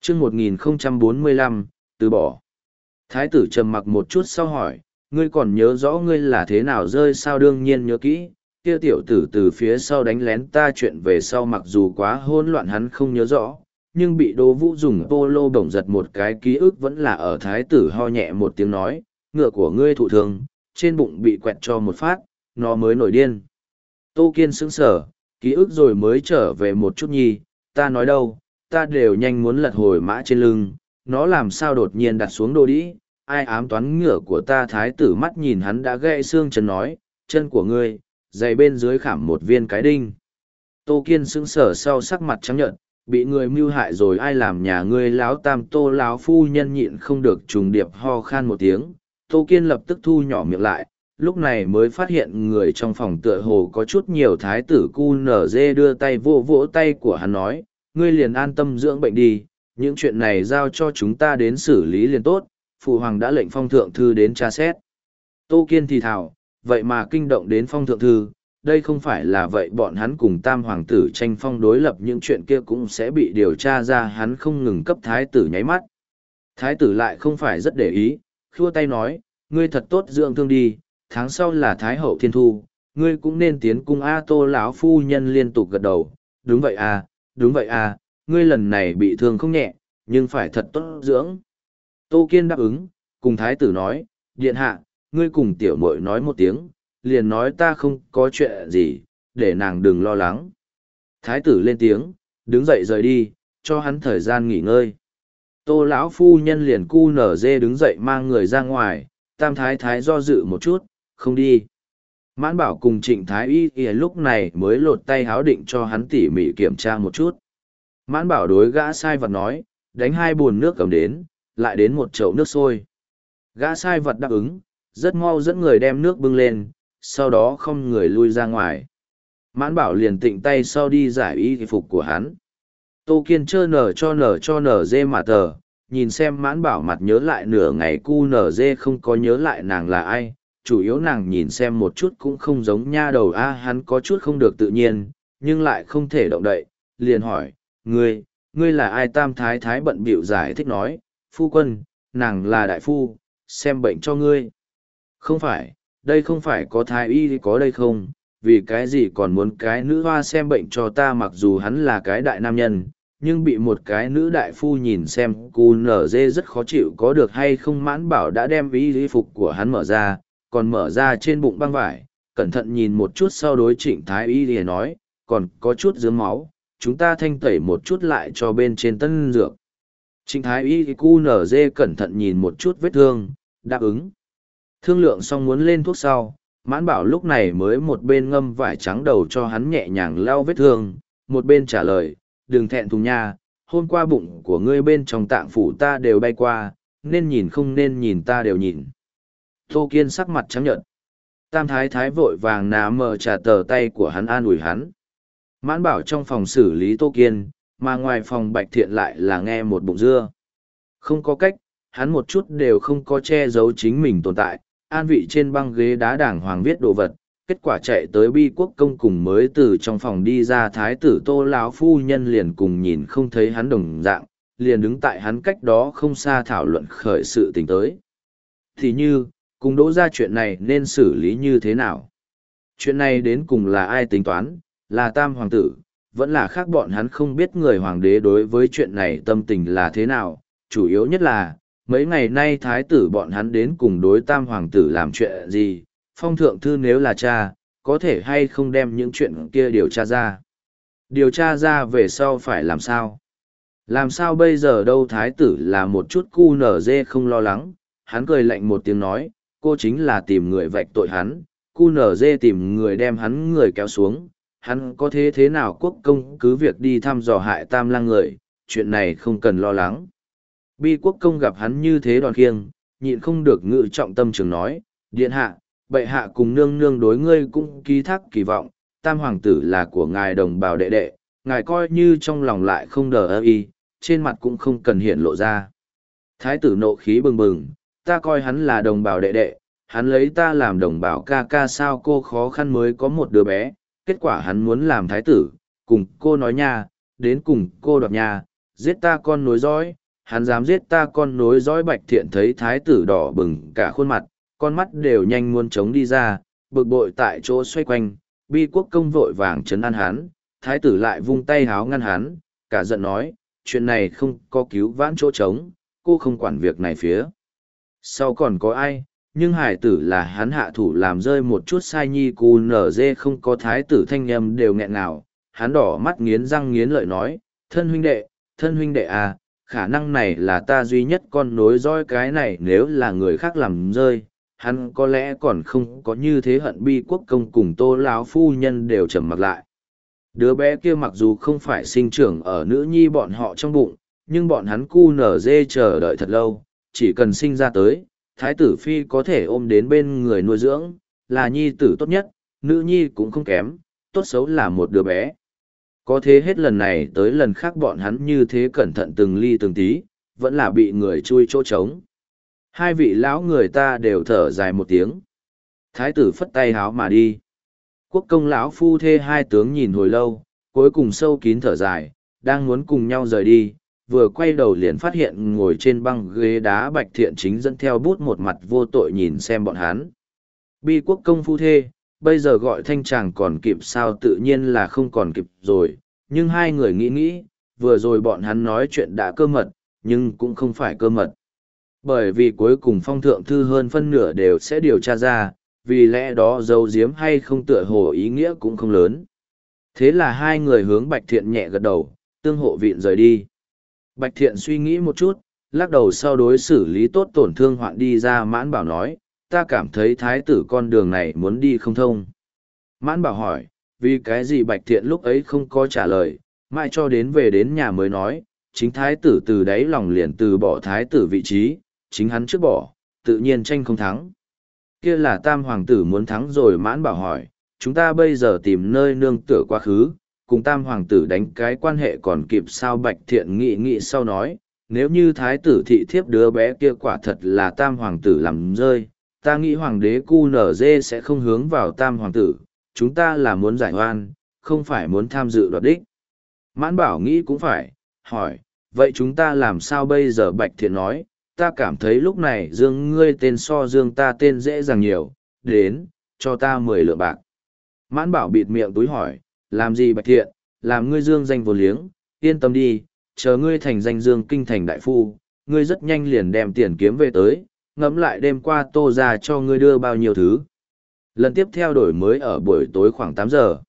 chương 1045, từ bỏ. Thái tử trầm mặc một chút sau hỏi, ngươi còn nhớ rõ ngươi là thế nào rơi sao? Đương nhiên nhớ kỹ, kia tiểu tử từ phía sau đánh lén ta, chuyện về sau mặc dù quá hỗn loạn hắn không nhớ rõ, nhưng bị Đỗ Vũ dùng polo bổng giật một cái ký ức vẫn là ở. Thái tử ho nhẹ một tiếng nói, ngựa của ngươi thụ thương, trên bụng bị quẹt cho một phát, nó mới nổi điên. Tô Kiên sững sờ, ký ức rồi mới trở về một chút nhi, ta nói đâu, ta đều nhanh muốn lật hồi mã trên lưng, nó làm sao đột nhiên đặt xuống đồ đĩ, ai ám toán ngựa của ta? Thái tử mắt nhìn hắn đã gãy xương chân nói, chân của ngươi, giày bên dưới khảm một viên cái đinh. Tô Kiên sững sờ sau sắc mặt trắng nhợt, bị người mưu hại rồi, ai làm nhà ngươi? Láo tam Tô láo phu nhân nhịn không được trùng điệp ho khan một tiếng. Tô Kiên lập tức thu nhỏ miệng lại, lúc này mới phát hiện người trong phòng tựa hồ có chút nhiều. Thái tử QNZ đưa tay vỗ vỗ tay của hắn nói, ngươi liền an tâm dưỡng bệnh đi, những chuyện này giao cho chúng ta đến xử lý liền tốt, phụ hoàng đã lệnh phong thượng thư đến tra xét. Tô Kiên thì thào, vậy mà kinh động đến phong thượng thư, đây không phải là vậy bọn hắn cùng tam hoàng tử tranh phong đối lập, những chuyện kia cũng sẽ bị điều tra ra. Hắn không ngừng cấp thái tử nháy mắt. Thái tử lại không phải rất để ý, khua tay nói, ngươi thật tốt dưỡng thương đi, tháng sau là thái hậu thiên thu, ngươi cũng nên tiến cung a. Tô lão phu nhân liên tục gật đầu, đúng vậy à, đúng vậy à, ngươi lần này bị thương không nhẹ, nhưng phải thật tốt dưỡng. Tô Kiên đáp ứng, cùng thái tử nói, điện hạ, ngươi cùng tiểu muội nói một tiếng, liền nói ta không có chuyện gì, để nàng đừng lo lắng. Thái tử lên tiếng, đứng dậy rời đi, cho hắn thời gian nghỉ ngơi. Tô lão phu nhân liền cu nở dê đứng dậy mang người ra ngoài, tam thái thái do dự một chút, không đi. Mãn Bảo cùng Trịnh Thái Y lúc này mới lột tay háo định cho hắn tỉ mỉ kiểm tra một chút. Mãn Bảo đối gã sai vật nói, đánh 2 bồn nước cầm đến, lại đến 1 chậu nước sôi. Gã sai vật đáp ứng, rất mau dẫn người đem nước bưng lên, sau đó không người lui ra ngoài. Mãn Bảo liền tịnh tay sau đi giải y phục của hắn. Tô Kiên chơ nở cho nở dê mà tờ, nhìn xem Mãn Bảo mặt nhớ lại nửa ngày, cu nở dê không có nhớ lại nàng là ai, chủ yếu nàng nhìn xem một chút cũng không giống nha đầu a. Hắn có chút không được tự nhiên, nhưng lại không thể động đậy, liền hỏi, ngươi là ai? Tam thái thái bận bịu giải thích nói, phu quân, nàng là đại phu, xem bệnh cho ngươi. Không phải, đây không phải có thái y có đây không, vì cái gì còn muốn cái nữ hoa xem bệnh cho ta? Mặc dù hắn là cái đại nam nhân, nhưng bị một cái nữ đại phu nhìn xem cu nở dê rất khó chịu. Có được hay không? Mãn Bảo đã đem y phục của hắn mở ra, còn mở ra trên bụng băng vải, cẩn thận nhìn một chút sau đối Trịnh Thái Y thì nói, còn có chút dướng máu, chúng ta thanh tẩy một chút lại cho bên trên tân dược. Trịnh Thái Y cu nở dê cẩn thận nhìn một chút vết thương, đáp ứng. Thương lượng xong muốn lên thuốc sau, Mãn Bảo lúc này mới một bên ngâm vải trắng đầu cho hắn nhẹ nhàng lau vết thương, một bên trả lời, đừng thẹn thùng nha, hôm qua bụng của ngươi bên trong tạng phủ ta đều bay qua, nên nhìn không nên nhìn ta đều nhìn. Tô Kiên sắc mặt trắng nhợt. Tam thái thái vội vàng nà mờ trả tờ tay của hắn an ủi hắn. Mãn Bảo trong phòng xử lý Tô Kiên, mà ngoài phòng Bạch Thiện lại là nghe một bụng dưa. Không có cách, hắn một chút đều không có che giấu chính mình tồn tại, an vị trên băng ghế đá đàng hoàng viết đồ vật. Kết quả chạy tới Bi Quốc công cùng mới từ trong phòng đi ra thái tử Tô lão phu nhân liền cùng nhìn không thấy hắn đồng dạng, liền đứng tại hắn cách đó không xa thảo luận khởi sự tình tới. Thì như, cùng Đỗ ra chuyện này nên xử lý như thế nào? Chuyện này đến cùng là ai tính toán, là tam hoàng tử, vẫn là khác? Bọn hắn không biết người hoàng đế đối với chuyện này tâm tình là thế nào, chủ yếu nhất là, mấy ngày nay thái tử bọn hắn đến cùng đối tam hoàng tử làm chuyện gì, phong thượng thư nếu là cha, có thể hay không đem những chuyện kia điều tra ra. Điều tra ra về sau phải làm sao? Làm sao bây giờ đâu? Thái tử là một chút cu nở dê không lo lắng, hắn cười lạnh một tiếng nói, cô chính là tìm người vạch tội hắn, cu nở dê tìm người đem hắn người kéo xuống, hắn có thế nào quốc công cứ việc đi thăm dò hại tam lang người, chuyện này không cần lo lắng. Bi quốc công gặp hắn như thế đòn khiêng, nhịn không được ngự trọng tâm trường nói, điện hạ, bệ hạ cùng nương nương đối ngươi cũng ký thác kỳ vọng, tam hoàng tử là của ngài đồng bào đệ đệ, ngài coi như trong lòng lại không đờ ơ y, trên mặt cũng không cần hiện lộ ra. Thái tử nộ khí bừng bừng, ta coi hắn là đồng bào đệ đệ, hắn lấy ta làm đồng bào ca ca sao? Cô khó khăn mới có một đứa bé, kết quả hắn muốn làm thái tử, cùng cô nói nha, đến cùng cô đoạt nha, giết ta con nối dõi, hắn dám giết ta con nối dõi. Bạch Thiện thấy thái tử đỏ bừng cả khuôn mặt, con mắt đều nhanh muốn trống đi ra, bực bội tại chỗ xoay quanh. Bi Quốc công vội vàng trấn an hắn, thái tử lại vung tay háo ngăn hắn, cả giận nói, chuyện này không có cứu vãn chỗ trống, cô không quản việc này phía sau còn có ai, nhưng hải tử là hắn hạ thủ làm rơi một chút sai nhi cu nở dê không có. Thái tử thanh âm đều nghẹn ngào, hắn đỏ mắt nghiến răng nghiến lợi nói, thân huynh đệ à, khả năng này là ta duy nhất con nối dõi, cái này nếu là người khác làm rơi, hắn có lẽ còn không có như thế. Hận Bi Quốc công cùng Tô lão phu nhân đều trầm mặc lại. Đứa bé kia mặc dù không phải sinh trưởng ở nữ nhi bọn họ trong bụng, nhưng bọn hắn cu nở dê chờ đợi thật lâu, chỉ cần sinh ra tới, thái tử phi có thể ôm đến bên người nuôi dưỡng, là nhi tử tốt nhất, nữ nhi cũng không kém, tốt xấu là một đứa bé. Có thế hết lần này tới lần khác bọn hắn như thế cẩn thận từng ly từng tí, vẫn là bị người chui chỗ trống. Hai vị lão người ta đều thở dài một tiếng. Thái tử phất tay háo mà đi. Quốc công lão phu thê hai tướng nhìn hồi lâu, cuối cùng sâu kín thở dài, đang muốn cùng nhau rời đi, vừa quay đầu liền phát hiện ngồi trên băng ghế đá Bạch Thiện chính dẫn theo bút, một mặt vô tội nhìn xem bọn hắn. Bi Quốc công phu thê, bây giờ gọi thanh chàng còn kịp sao? Tự nhiên là không còn kịp rồi, nhưng hai người nghĩ nghĩ, vừa rồi bọn hắn nói chuyện đã cơ mật, nhưng cũng không phải cơ mật. Bởi vì cuối cùng phong thượng thư hơn phân nửa đều sẽ điều tra ra, vì lẽ đó giấu giếm hay không tựa hồ ý nghĩa cũng không lớn. Thế là hai người hướng Bạch Thiện nhẹ gật đầu, tương hộ vịn rời đi. Bạch Thiện suy nghĩ một chút, lắc đầu sau đối xử lý tốt tổn thương hoạn đi ra. Mãn Bảo nói, ta cảm thấy thái tử con đường này muốn đi không thông. Mãn Bảo hỏi, vì cái gì? Bạch Thiện lúc ấy không có trả lời, mãi cho đến về đến nhà mới nói, chính thái tử từ đáy lòng liền từ bỏ thái tử vị trí, chính hắn trước bỏ, tự nhiên tranh không thắng. Kia là tam hoàng tử muốn thắng rồi. Mãn Bảo hỏi, chúng ta bây giờ tìm nơi nương tựa quá khứ, cùng tam hoàng tử đánh cái quan hệ còn kịp sao? Bạch Thiện nghĩ nghĩ sau nói, nếu như thái tử thị thiếp đứa bé kia quả thật là tam hoàng tử làm rơi, ta nghĩ hoàng đế cu nở dê sẽ không hướng vào tam hoàng tử, chúng ta là muốn giải oan, không phải muốn tham dự đoạt đích. Mãn Bảo nghĩ cũng phải, hỏi, vậy chúng ta làm sao bây giờ? Bạch Thiện nói, ta cảm thấy lúc này Dương ngươi tên so Dương ta tên dễ dàng nhiều, đến, cho ta 10 lượng bạc. Mãn Bảo bịt miệng túi hỏi, làm gì? Bạch Thiện, làm ngươi Dương danh vô liếng, yên tâm đi, chờ ngươi thành danh Dương kinh thành đại phu, ngươi rất nhanh liền đem tiền kiếm về tới, ngẫm lại đêm qua Tô ra cho ngươi đưa bao nhiêu thứ. Lần tiếp theo đổi mới ở buổi tối khoảng 8 giờ.